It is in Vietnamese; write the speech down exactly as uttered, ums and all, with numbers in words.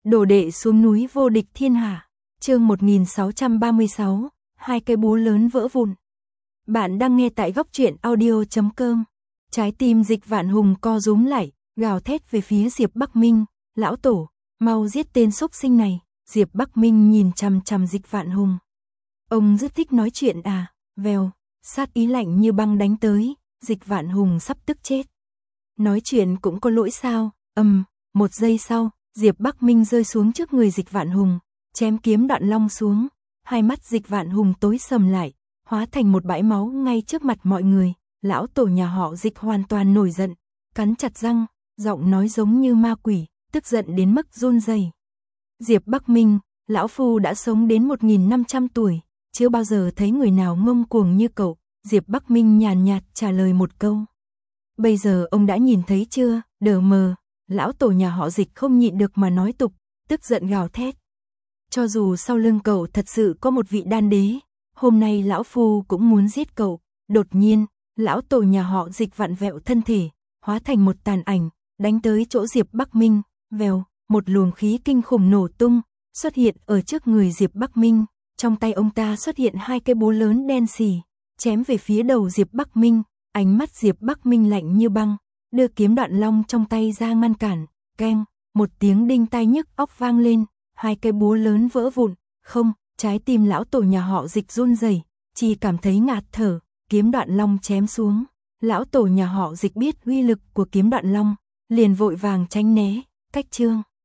Đồ đệ xuống núi vô địch thiên hạ. Chương một nghìn sáu trăm ba mươi sáu, hai cái búa lớn vỡ vụn. Bạn đang nghe tại góc truyện audio chấm com. Trái tim Dịch Vạn Hùng co rúm lại, gào thét về phía Diệp Bắc Minh, "Lão tổ, mau giết tên xúc sinh này." Diệp Bắc Minh nhìn chằm chằm Dịch Vạn Hùng. Ông rất thích nói chuyện à? Vèo, sát ý lạnh như băng đánh tới, Dịch Vạn Hùng sắp tức chết. Nói chuyện cũng có lỗi sao? Ầm, một giây sau, Diệp Bắc Minh rơi xuống trước người Dịch Vạn Hùng, chém kiếm đoạn long xuống, hai mắt Dịch Vạn Hùng tối sầm lại, hóa thành một bãi máu ngay trước mặt mọi người. Lão tổ nhà họ Dịch hoàn toàn nổi giận, cắn chặt răng, giọng nói giống như ma quỷ, tức giận đến mức run rẩy. Diệp Bắc Minh, lão phu đã sống đến một nghìn năm trăm tuổi, chưa bao giờ thấy người nào ngông cuồng như cậu. Diệp Bắc Minh nhàn nhạt trả lời một câu. Bây giờ ông đã nhìn thấy chưa? Đờ mờ. Lão tổ nhà họ Dịch không nhịn được mà nói tục, tức giận gào thét. Cho dù sau lưng cậu thật sự có một vị đan đế, hôm nay lão phu cũng muốn giết cậu. Đột nhiên, lão tổ nhà họ Dịch vặn vẹo thân thể, hóa thành một tàn ảnh, đánh tới chỗ Diệp Bắc Minh. Vèo, một luồng khí kinh khủng nổ tung, xuất hiện ở trước người Diệp Bắc Minh. Trong tay ông ta xuất hiện hai cái búa lớn đen xì, chém về phía đầu Diệp Bắc Minh. Ánh mắt Diệp Bắc Minh lạnh như băng, đưa kiếm đoạn long trong tay ra ngăn cản. Keng, một tiếng đinh tai nhức óc vang lên, hai cái búa lớn vỡ vụn. Không, trái tim lão tổ nhà họ Dịch run rẩy, chỉ cảm thấy ngạt thở. Kiếm đoạn long chém xuống, lão tổ nhà họ Dịch biết uy lực của kiếm đoạn long, liền vội vàng tránh né. Cách chương